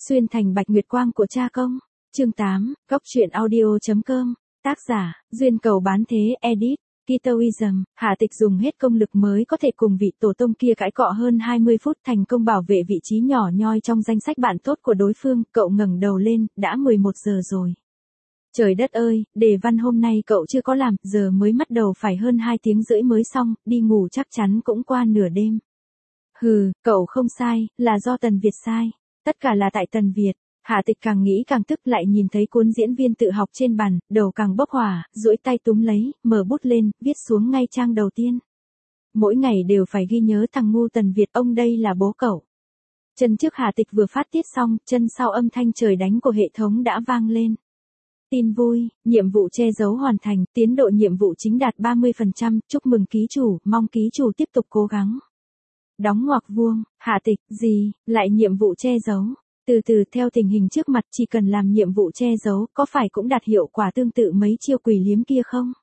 Xuyên thành bạch nguyệt quang của cha công. Chương 8, Góc truyện audio.com. Tác giả, Duyên Cầu Bán Thế, edit, Kitoism. Hạ Tịch dùng hết công lực mới có thể cùng vị tổ tông kia cãi cọ hơn 20 phút thành công bảo vệ vị trí nhỏ nhoi trong danh sách bạn tốt của đối phương. Cậu ngẩng đầu lên, đã 11 giờ rồi. Trời đất ơi, đề văn hôm nay cậu chưa có làm, giờ mới bắt đầu phải hơn 2 tiếng rưỡi mới xong, đi ngủ chắc chắn cũng qua nửa đêm. Hừ, cậu không sai, là do Tần Việt sai. Tất cả là tại Tần Việt. Hạ Tịch càng nghĩ càng tức, lại nhìn thấy cuốn diễn viên tự học trên bàn, đầu càng bốc hỏa, duỗi tay túm lấy, mở bút lên, viết xuống ngay trang đầu tiên. Mỗi ngày đều phải ghi nhớ thằng ngu Tần Việt, ông đây là bố cậu. Chân trước Hạ Tịch vừa phát tiết xong, chân sau âm thanh trời đánh của hệ thống đã vang lên. Tin vui, nhiệm vụ che giấu hoàn thành, tiến độ nhiệm vụ chính đạt 30%, chúc mừng ký chủ, mong ký chủ tiếp tục cố gắng. Đóng ngoặc vuông, Hạ Tịch, gì, lại nhiệm vụ che giấu. Từ từ, theo tình hình trước mặt, chỉ cần làm nhiệm vụ che giấu, có phải cũng đạt hiệu quả tương tự mấy chiêu quỷ liếm kia không?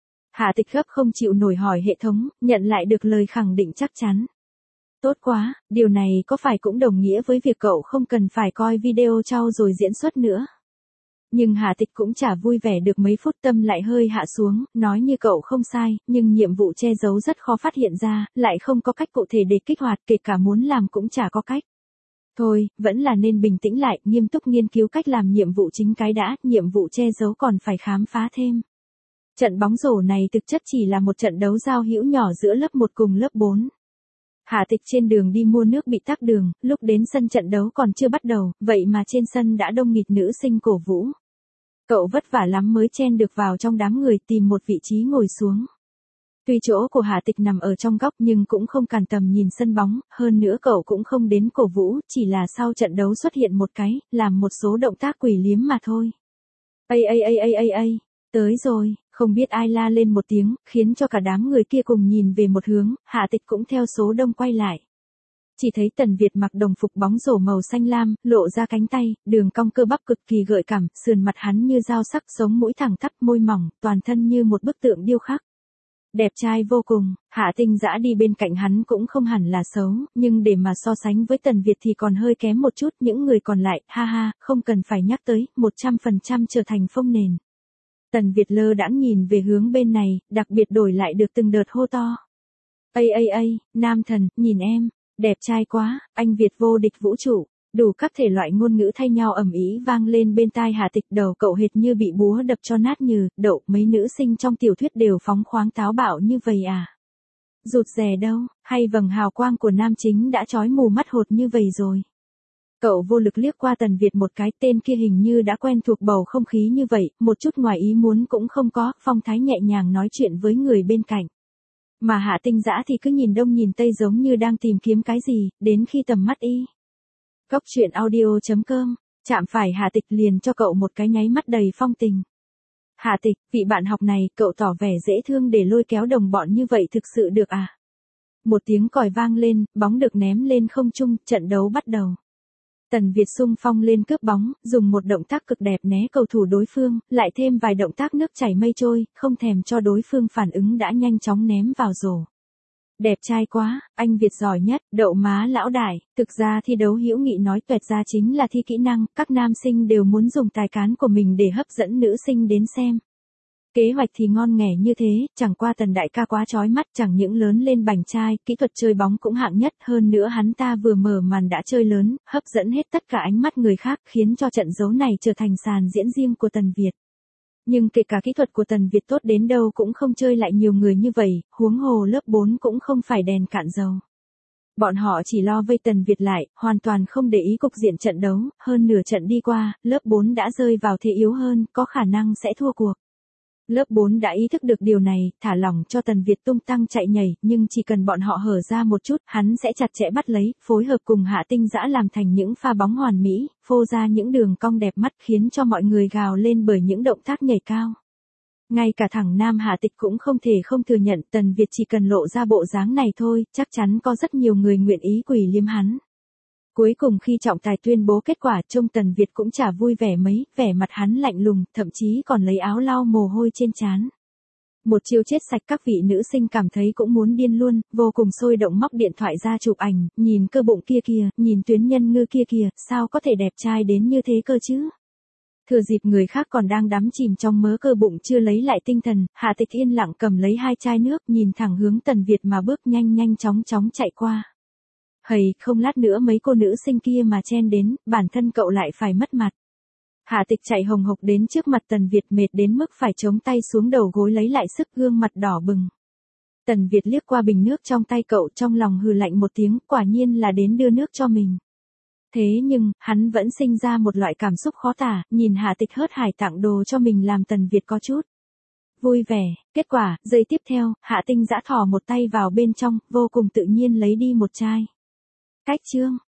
Hạ Tịch gấp không chịu nổi hỏi hệ thống, nhận lại được lời khẳng định chắc chắn. Tốt quá, điều này có phải cũng đồng nghĩa với việc cậu không cần phải coi video trau rồi diễn xuất nữa? Nhưng Hạ Tịch cũng chả vui vẻ được mấy phút, tâm lại hơi hạ xuống, nói như cậu không sai, nhưng nhiệm vụ che giấu rất khó phát hiện ra, lại không có cách cụ thể để kích hoạt, kể cả muốn làm cũng chả có cách. Thôi, vẫn là nên bình tĩnh lại, nghiêm túc nghiên cứu cách làm nhiệm vụ chính cái đã, nhiệm vụ che giấu còn phải khám phá thêm. Trận bóng rổ này thực chất chỉ là một trận đấu giao hữu nhỏ giữa lớp 1 cùng lớp 4. Hạ Tịch trên đường đi mua nước bị tắc đường, lúc đến sân trận đấu còn chưa bắt đầu, vậy mà trên sân đã đông nghịt nữ sinh cổ vũ. Cậu vất vả lắm mới chen được vào trong đám người, tìm một vị trí ngồi xuống. Tuy chỗ của Hạ Tịch nằm ở trong góc nhưng cũng không cản tầm nhìn sân bóng, hơn nữa cậu cũng không đến cổ vũ, chỉ là sau trận đấu xuất hiện một cái, làm một số động tác quỷ liếm mà thôi. Ây, tới rồi, không biết ai la lên một tiếng, khiến cho cả đám người kia cùng nhìn về một hướng, Hạ Tịch cũng theo số đông quay lại. Chỉ thấy Tần Việt mặc đồng phục bóng rổ màu xanh lam, lộ ra cánh tay, đường cong cơ bắp cực kỳ gợi cảm, sườn mặt hắn như dao sắc, sống mũi thẳng tắp, môi mỏng, toàn thân như một bức tượng điêu khắc. Đẹp trai vô cùng, Hạ Tinh Dã đi bên cạnh hắn cũng không hẳn là xấu, nhưng để mà so sánh với Tần Việt thì còn hơi kém một chút, những người còn lại, ha ha, không cần phải nhắc tới, 100% trở thành phông nền. Tần Việt lơ đãng nhìn về hướng bên này, đặc biệt đổi lại được từng đợt hô to. Ây, nam thần, nhìn em, đẹp trai quá, anh Việt vô địch vũ trụ. Đủ các thể loại ngôn ngữ thay nhau ầm ĩ vang lên bên tai Hạ Tịch, đầu cậu hệt như bị búa đập cho nát nhừ, đậu, mấy nữ sinh trong tiểu thuyết đều phóng khoáng táo bạo như vậy à? Rụt rè đâu, hay vầng hào quang của nam chính đã chói mù mắt hột như vậy rồi? Cậu vô lực liếc qua Tần Việt một cái, tên kia hình như đã quen thuộc bầu không khí như vậy, một chút ngoài ý muốn cũng không có, phong thái nhẹ nhàng nói chuyện với người bên cạnh. Mà Hạ Tinh Dã thì cứ nhìn đông nhìn tây giống như đang tìm kiếm cái gì, đến khi tầm mắt y. Góc truyện audio.com, chạm phải Hạ Tịch liền cho cậu một cái nháy mắt đầy phong tình. Hạ Tịch, vị bạn học này, cậu tỏ vẻ dễ thương để lôi kéo đồng bọn như vậy thực sự được à? Một tiếng còi vang lên, bóng được ném lên không trung, trận đấu bắt đầu. Tần Việt xung phong lên cướp bóng, dùng một động tác cực đẹp né cầu thủ đối phương, lại thêm vài động tác nước chảy mây trôi, không thèm cho đối phương phản ứng đã nhanh chóng ném vào rổ. Đẹp trai quá, anh Việt giỏi nhất, đậu má lão đại, thực ra thi đấu hữu nghị nói tuẹt ra chính là thi kỹ năng, các nam sinh đều muốn dùng tài cán của mình để hấp dẫn nữ sinh đến xem. Kế hoạch thì ngon nghẻ như thế, chẳng qua Tần đại ca quá chói mắt, chẳng những lớn lên bảnh trai, kỹ thuật chơi bóng cũng hạng nhất, hơn nữa hắn ta vừa mở màn đã chơi lớn, hấp dẫn hết tất cả ánh mắt người khác, khiến cho trận đấu này trở thành sàn diễn riêng của Tần Việt. Nhưng kể cả kỹ thuật của Tần Việt tốt đến đâu cũng không chơi lại nhiều người như vậy, huống hồ lớp 4 cũng không phải đèn cạn dầu. Bọn họ chỉ lo vây Tần Việt lại, hoàn toàn không để ý cục diện trận đấu, hơn nửa trận đi qua, lớp 4 đã rơi vào thế yếu hơn, có khả năng sẽ thua cuộc. Lớp 4 đã ý thức được điều này, thả lỏng cho Tần Việt tung tăng chạy nhảy, nhưng chỉ cần bọn họ hở ra một chút, hắn sẽ chặt chẽ bắt lấy, phối hợp cùng Hạ Tinh Dã làm thành những pha bóng hoàn mỹ, phô ra những đường cong đẹp mắt khiến cho mọi người gào lên bởi những động tác nhảy cao. Ngay cả thằng nam Hạ Tịch cũng không thể không thừa nhận, Tần Việt chỉ cần lộ ra bộ dáng này thôi, chắc chắn có rất nhiều người nguyện ý quỳ liếm hắn. Cuối cùng khi trọng tài tuyên bố kết quả, trông Tần Việt cũng chả vui vẻ mấy, vẻ mặt hắn lạnh lùng, thậm chí còn lấy áo lau mồ hôi trên trán. Một chiêu chết sạch các vị nữ sinh cảm thấy cũng muốn điên luôn, vô cùng sôi động móc điện thoại ra chụp ảnh, nhìn cơ bụng kia kìa, nhìn tuyến nhân ngư kia kìa, sao có thể đẹp trai đến như thế cơ chứ? Thừa dịp người khác còn đang đắm chìm trong mớ cơ bụng chưa lấy lại tinh thần, Hạ Tịch yên lặng cầm lấy 2 chai nước, nhìn thẳng hướng Tần Việt mà bước nhanh nhanh chóng chóng chạy qua. Hầy, không lát nữa mấy cô nữ sinh kia mà chen đến, bản thân cậu lại phải mất mặt. Hạ Tịch chạy hồng hộc đến trước mặt Tần Việt mệt đến mức phải chống tay xuống đầu gối lấy lại sức, gương mặt đỏ bừng. Tần Việt liếc qua bình nước trong tay cậu, trong lòng hừ lạnh một tiếng, quả nhiên là đến đưa nước cho mình. Thế nhưng, hắn vẫn sinh ra một loại cảm xúc khó tả, nhìn Hạ Tịch hớt hải tặng đồ cho mình làm Tần Việt có chút vui vẻ. Kết quả, giây tiếp theo, Hạ Tinh dã thò một tay vào bên trong, vô cùng tự nhiên lấy đi một chai. Cách chương.